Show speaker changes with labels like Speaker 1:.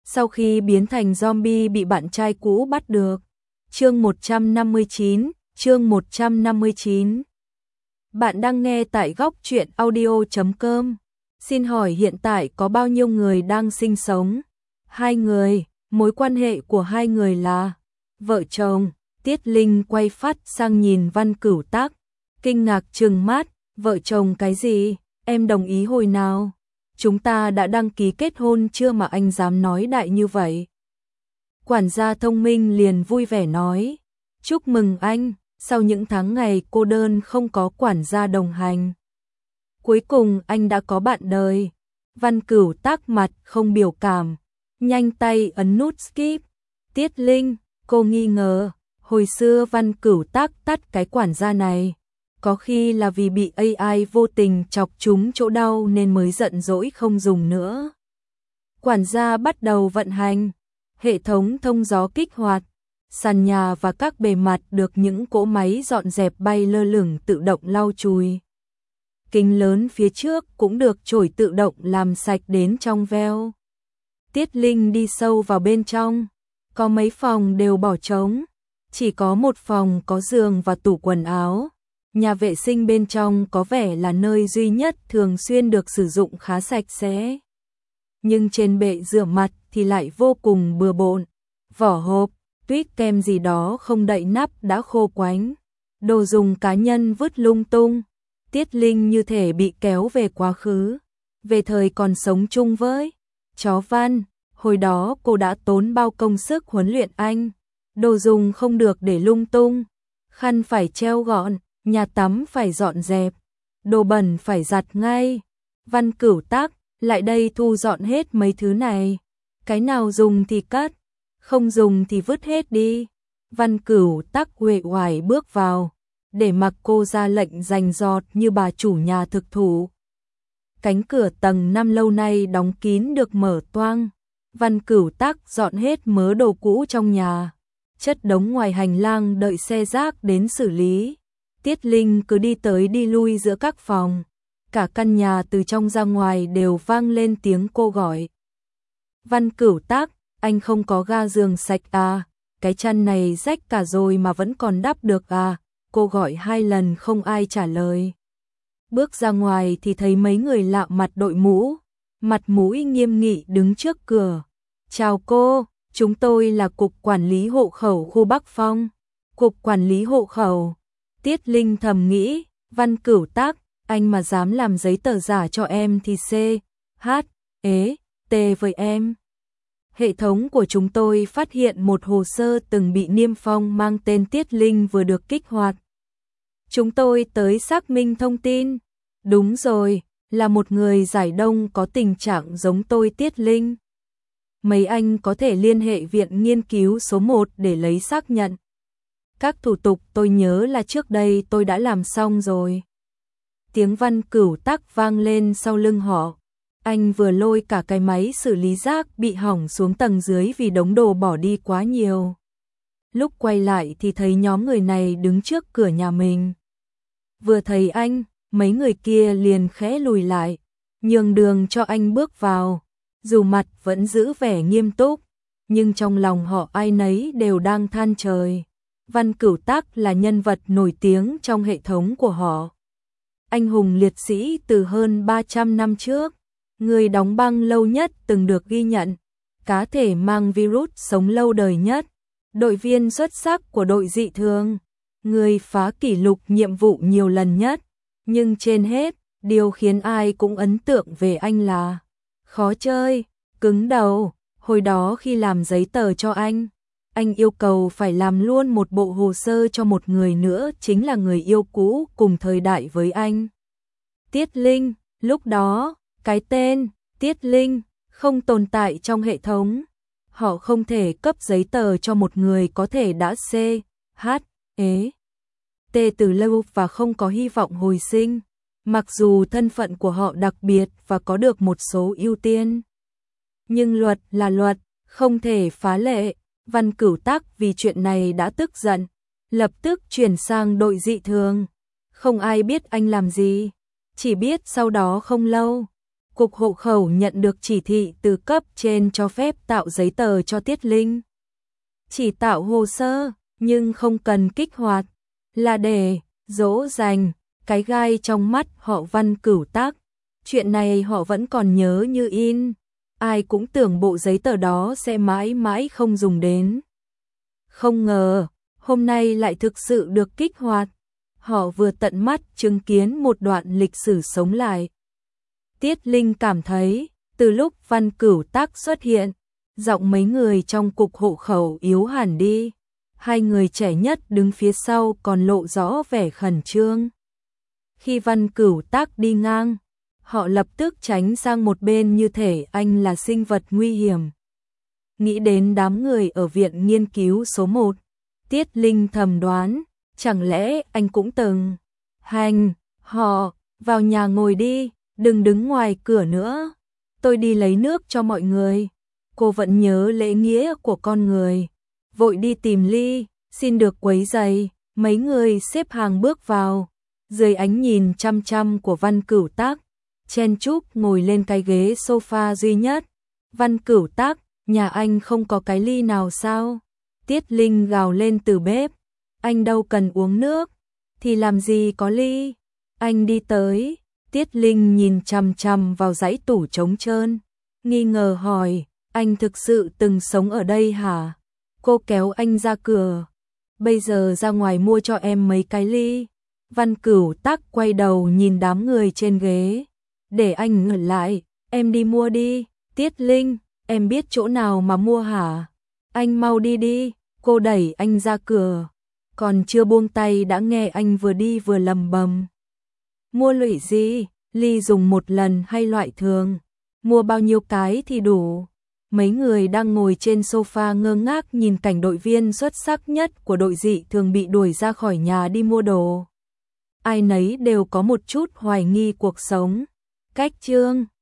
Speaker 1: sau khi biến thành zombie bị bạn trai cũ bắt được. Chương 159. Bạn đang nghe tại góc truyện audio.com. Xin hỏi hiện tại có bao nhiêu người đang sinh sống? 2 người, mối quan hệ của 2 người là vợ chồng. Tiết Linh quay phát sang nhìn Văn Cửu Tác, kinh ngạc trừng mắt, vợ chồng cái gì, em đồng ý hồi nào? Chúng ta đã đăng ký kết hôn chưa mà anh dám nói đại như vậy? Quản gia thông minh liền vui vẻ nói, chúc mừng anh, sau những tháng ngày cô đơn không có quản gia đồng hành. Cuối cùng anh đã có bạn đời. Văn Cửu Tác mặt không biểu cảm, nhanh tay ấn nút skip. Tiết Linh, cô nghi ngờ, hồi xưa Văn Cửu Tác tắt cái quản gia này, có khi là vì bị AI vô tình chọc trúng chỗ đau nên mới giận dỗi không dùng nữa. Quản gia bắt đầu vận hành, hệ thống thông gió kích hoạt, sàn nhà và các bề mặt được những cỗ máy dọn dẹp bay lơ lửng tự động lau chùi. Kính lớn phía trước cũng được chổi tự động làm sạch đến trong veo. Tiết Linh đi sâu vào bên trong, có mấy phòng đều bỏ trống, chỉ có một phòng có giường và tủ quần áo. Nhà vệ sinh bên trong có vẻ là nơi duy nhất thường xuyên được sử dụng khá sạch sẽ. Nhưng trên bệ rửa mặt thì lại vô cùng bừa bộn. Vỏ hộp, tuýp kem gì đó không đậy nắp đã khô quánh. Đồ dùng cá nhân vứt lung tung. Tiết Linh như thể bị kéo về quá khứ, về thời còn sống chung với chó Văn. Hồi đó cô đã tốn bao công sức huấn luyện anh. Đồ dùng không được để lung tung, khăn phải treo gọn, nhà tắm phải dọn dẹp, đồ bẩn phải giặt ngay. Văn Cửu Tác, lại đây thu dọn hết mấy thứ này. Cái nào dùng thì cất, không dùng thì vứt hết đi. Văn Cửu Tác uể oải bước vào, để mặc cô ra lệnh rành rọt như bà chủ nhà thực thụ. Cánh cửa tầng 5 lâu nay đóng kín được mở toang. Văn Cửu Tác dọn hết mớ đồ cũ trong nhà, chất đống ngoài hành lang đợi xe rác đến xử lý. Tiết Linh cứ đi tới đi lui giữa các phòng, cả căn nhà từ trong ra ngoài đều vang lên tiếng cô gọi. Văn Cửu Tác, anh không có ga giường sạch à? Cái chăn này rách cả rồi mà vẫn còn đắp được à? Cô gọi 2 lần không ai trả lời. Bước ra ngoài thì thấy mấy người lạ mặt đội mũ, mặt mũi nghiêm nghị đứng trước cửa. Chào cô, chúng tôi là Cục Quản lý Hộ khẩu khu Bắc Phong. Cục Quản lý Hộ khẩu. Tiết Linh thầm nghĩ, Văn Cửu Tác, anh mà dám làm giấy tờ giả cho em thì T với em. Hệ thống của chúng tôi phát hiện một hồ sơ từng bị niêm phong mang tên Tiết Linh vừa được kích hoạt. Chúng tôi tới xác minh thông tin. Đúng rồi, là một người Giải Đông có tình trạng giống tôi Tiết Linh. Mấy anh có thể liên hệ Viện Nghiên cứu số 1 để lấy xác nhận. Các thủ tục tôi nhớ là trước đây tôi đã làm xong rồi. Tiếng Văn Cửu Tác vang lên sau lưng họ. Anh vừa lôi cả cái máy xử lý rác bị hỏng xuống tầng dưới vì đống đồ bỏ đi quá nhiều. Lúc quay lại thì thấy nhóm người này đứng trước cửa nhà mình. Vừa thấy anh, mấy người kia liền khẽ lùi lại, nhường đường cho anh bước vào. Dù mặt vẫn giữ vẻ nghiêm túc, nhưng trong lòng họ ai nấy đều đang than trời. Văn Cửu Tác là nhân vật nổi tiếng trong hệ thống của họ. Anh hùng liệt sĩ từ hơn 300 năm trước, người đóng băng lâu nhất từng được ghi nhận, cá thể mang virus sống lâu đời nhất, đội viên xuất sắc của đội dị thường, người phá kỷ lục nhiệm vụ nhiều lần nhất. Nhưng trên hết, điều khiến ai cũng ấn tượng về anh là khó chơi, cứng đầu. Hồi đó khi làm giấy tờ cho anh yêu cầu phải làm luôn một bộ hồ sơ cho một người nữa, chính là người yêu cũ cùng thời đại với anh, Tiết Linh. Lúc đó, cái tên Tiết Linh không tồn tại trong hệ thống. Họ không thể cấp giấy tờ cho một người có thể đã T từ lâu và không có hy vọng hồi sinh, mặc dù thân phận của họ đặc biệt và có được một số ưu tiên. Nhưng luật là luật, không thể phá lệ. Văn Cửu Tác vì chuyện này đã tức giận, lập tức chuyển sang đội dị thường. Không ai biết anh làm gì, chỉ biết sau đó không lâu, Cục hộ khẩu nhận được chỉ thị từ cấp trên cho phép tạo giấy tờ cho Tiết Linh. Chỉ tạo hồ sơ, nhưng không cần kích hoạt, là để dỗ dành cái gai trong mắt họ Văn Cửu Tác. Chuyện này họ vẫn còn nhớ như in, ai cũng tưởng bộ giấy tờ đó sẽ mãi mãi không dùng đến. Không ngờ, hôm nay lại thực sự được kích hoạt. Họ vừa tận mắt chứng kiến một đoạn lịch sử sống lại. Tiết Linh cảm thấy, từ lúc Văn Cửu Tác xuất hiện, giọng mấy người trong cục hộ khẩu yếu hẳn đi. Hai người trẻ nhất đứng phía sau còn lộ rõ vẻ khẩn trương. Khi Văn Cửu Tác đi ngang, họ lập tức tránh sang một bên như thể anh là sinh vật nguy hiểm. Nghĩ đến đám người ở viện nghiên cứu số 1, Tiết Linh thầm đoán, chẳng lẽ anh cũng từng hành họ vào nhà ngồi đi, đừng đứng ngoài cửa nữa. Tôi đi lấy nước cho mọi người. Cô vẫn nhớ lễ nghĩa của con người. Vội đi tìm ly, xin được quấy rầy. Mấy người xếp hàng bước vào. Dưới ánh nhìn chăm chăm của Văn Cửu Tác, chen chúc ngồi lên cái ghế sofa duy nhất. Văn Cửu Tác, nhà anh không có cái ly nào sao? Tiết Linh gào lên từ bếp. Anh đâu cần uống nước, thì làm gì có ly. Anh đi tới. Tiết Linh nhìn chằm chằm vào dãy tủ trống trơn, nghi ngờ hỏi, anh thực sự từng sống ở đây hả? Cô kéo anh ra cửa. Bây giờ ra ngoài mua cho em mấy cái ly. Văn Cửu Tác quay đầu nhìn đám người trên ghế. Để anh ngẩn lại, em đi mua đi. Tiết Linh, em biết chỗ nào mà mua hả? Anh mau đi đi. Cô đẩy anh ra cửa. Còn chưa buông tay đã nghe anh vừa đi vừa lầm bầm. Mua lụy gì? Ly dùng một lần hay loại thường? Mua bao nhiêu cái thì đủ? Mấy người đang ngồi trên sofa ngơ ngác nhìn cảnh đội viên xuất sắc nhất của đội dị thường bị đuổi ra khỏi nhà đi mua đồ. Ai nấy đều có một chút hoài nghi cuộc sống. Cách chương